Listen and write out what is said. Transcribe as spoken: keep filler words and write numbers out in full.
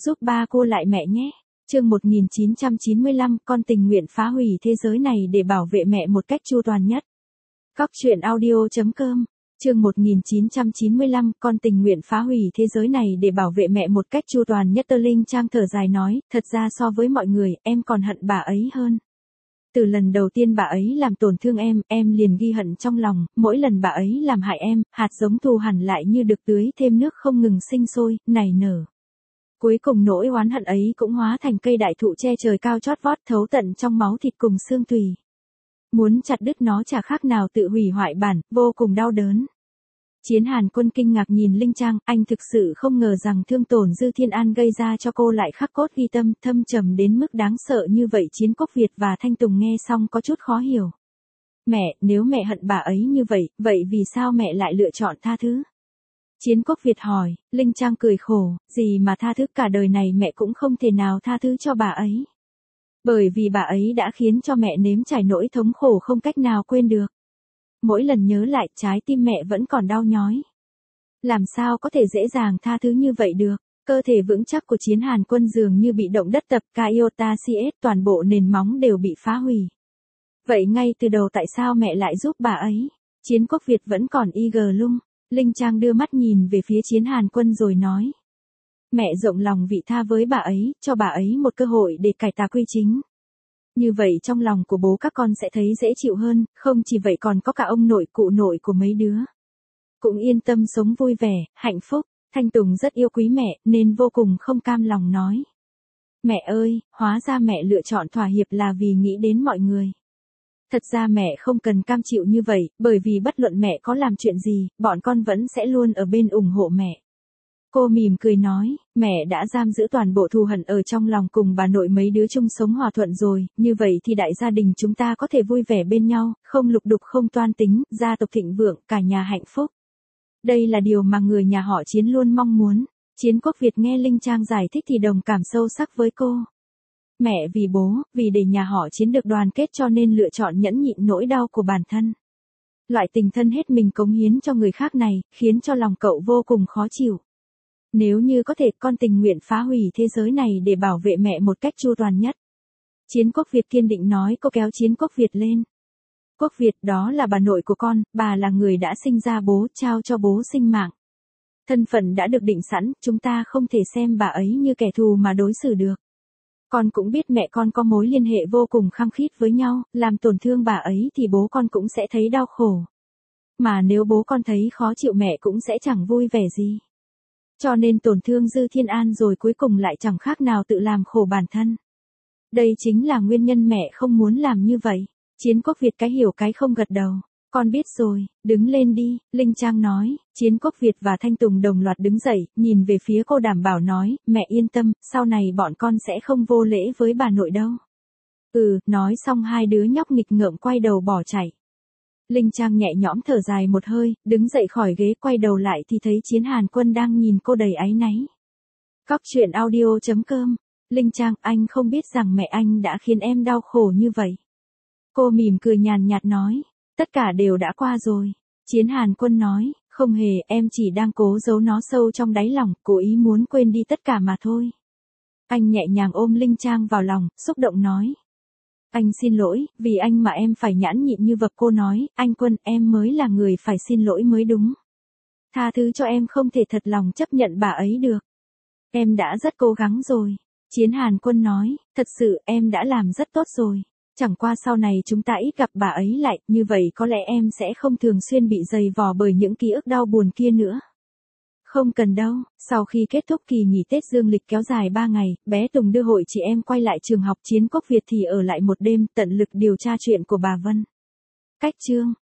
giúp ba cô lại mẹ nhé. Chương một nghìn chín trăm chín mươi lăm, con tình nguyện phá hủy thế giới này để bảo vệ mẹ một cách chu toàn nhất. Cóc truyện audio chấm com. Chương một nghìn chín trăm chín mươi lăm, con tình nguyện phá hủy thế giới này để bảo vệ mẹ một cách chu toàn nhất. Tơ Linh Trang thở dài nói, thật ra so với mọi người, em còn hận bà ấy hơn. Từ lần đầu tiên bà ấy làm tổn thương em, em liền ghi hận trong lòng, mỗi lần bà ấy làm hại em, hạt giống thù hằn lại như được tưới thêm nước không ngừng sinh sôi, nảy nở. Cuối cùng nỗi oán hận ấy cũng hóa thành cây đại thụ che trời cao chót vót thấu tận trong máu thịt cùng xương tùy. Muốn chặt đứt nó chả khác nào tự hủy hoại bản, vô cùng đau đớn. Chiến Hàn Quân kinh ngạc nhìn Linh Trang, anh thực sự không ngờ rằng thương tổn Dư Thiên An gây ra cho cô lại khắc cốt ghi tâm, thâm trầm đến mức đáng sợ như vậy. Chiến Quốc Việt và Thanh Tùng nghe xong có chút khó hiểu. Mẹ, nếu mẹ hận bà ấy như vậy, vậy vì sao mẹ lại lựa chọn tha thứ? Chiến Quốc Việt hỏi. Linh Trang cười khổ, gì mà tha thứ, cả đời này mẹ cũng không thể nào tha thứ cho bà ấy. Bởi vì bà ấy đã khiến cho mẹ nếm trải nỗi thống khổ không cách nào quên được. Mỗi lần nhớ lại, trái tim mẹ vẫn còn đau nhói. Làm sao có thể dễ dàng tha thứ như vậy được? Cơ thể vững chắc của Chiến Hàn Quân dường như bị động đất tập Kaiota xê ét, toàn bộ nền móng đều bị phá hủy. Vậy ngay từ đầu tại sao mẹ lại giúp bà ấy? Chiến Quốc Việt vẫn còn y gờ lung. Linh Trang đưa mắt nhìn về phía Chiến Hàn Quân rồi nói. Mẹ rộng lòng vị tha với bà ấy, cho bà ấy một cơ hội để cải tà quy chính. Như vậy trong lòng của bố các con sẽ thấy dễ chịu hơn, không chỉ vậy còn có cả ông nội cụ nội của mấy đứa. Cũng yên tâm sống vui vẻ, hạnh phúc. Thanh Tùng rất yêu quý mẹ, nên vô cùng không cam lòng nói. Mẹ ơi, hóa ra mẹ lựa chọn thỏa hiệp là vì nghĩ đến mọi người. Thật ra mẹ không cần cam chịu như vậy, bởi vì bất luận mẹ có làm chuyện gì, bọn con vẫn sẽ luôn ở bên ủng hộ mẹ. Cô mỉm cười nói, mẹ đã giam giữ toàn bộ thù hận ở trong lòng cùng bà nội mấy đứa chung sống hòa thuận rồi, như vậy thì đại gia đình chúng ta có thể vui vẻ bên nhau, không lục đục không toan tính, gia tộc thịnh vượng, cả nhà hạnh phúc. Đây là điều mà người nhà họ Chiến luôn mong muốn. Chiến Quốc Việt nghe Linh Trang giải thích thì đồng cảm sâu sắc với cô. Mẹ vì bố, vì để nhà họ Chiến được đoàn kết cho nên lựa chọn nhẫn nhịn nỗi đau của bản thân. Loại tình thân hết mình cống hiến cho người khác này, khiến cho lòng cậu vô cùng khó chịu. Nếu như có thể, con tình nguyện phá hủy thế giới này để bảo vệ mẹ một cách chu toàn nhất. Chiến Quốc Việt kiên định nói. Cô kéo Chiến Quốc Việt lên. Quốc Việt, đó là bà nội của con, bà là người đã sinh ra bố, trao cho bố sinh mạng. Thân phận đã được định sẵn, chúng ta không thể xem bà ấy như kẻ thù mà đối xử được. Con cũng biết mẹ con có mối liên hệ vô cùng khăng khít với nhau, làm tổn thương bà ấy thì bố con cũng sẽ thấy đau khổ. Mà nếu bố con thấy khó chịu mẹ cũng sẽ chẳng vui vẻ gì. Cho nên tổn thương Dư Thiên An rồi cuối cùng lại chẳng khác nào tự làm khổ bản thân. Đây chính là nguyên nhân mẹ không muốn làm như vậy. Chiến Quốc Việt cái hiểu cái không gật đầu. Con biết rồi, đứng lên đi, Linh Trang nói. Chiến Quốc Việt và Thanh Tùng đồng loạt đứng dậy, nhìn về phía cô đảm bảo nói, mẹ yên tâm, sau này bọn con sẽ không vô lễ với bà nội đâu. Ừ, nói xong hai đứa nhóc nghịch ngợm quay đầu bỏ chạy. Linh Trang nhẹ nhõm thở dài một hơi, đứng dậy khỏi ghế quay đầu lại thì thấy Chiến Hàn Quân đang nhìn cô đầy áy náy. Cóc truyện audio chấm com. Linh Trang, anh không biết rằng mẹ anh đã khiến em đau khổ như vậy. Cô mỉm cười nhàn nhạt nói, tất cả đều đã qua rồi. Chiến Hàn Quân nói, không hề, em chỉ đang cố giấu nó sâu trong đáy lòng, cố ý muốn quên đi tất cả mà thôi. Anh nhẹ nhàng ôm Linh Trang vào lòng, xúc động nói. Anh xin lỗi, vì anh mà em phải nhẫn nhịn như vật. Cô nói, anh Quân, em mới là người phải xin lỗi mới đúng. Tha thứ cho em không thể thật lòng chấp nhận bà ấy được. Em đã rất cố gắng rồi. Chiến Hàn Quân nói, thật sự em đã làm rất tốt rồi. Chẳng qua sau này chúng ta ít gặp bà ấy lại, như vậy có lẽ em sẽ không thường xuyên bị dày vò bởi những ký ức đau buồn kia nữa. Không cần đâu, sau khi kết thúc kỳ nghỉ Tết dương lịch kéo dài ba ngày, bé Tùng đưa hội chị em quay lại trường học. Chiến Quốc Việt thì ở lại một đêm, tận lực điều tra chuyện của bà Vân. Cách chương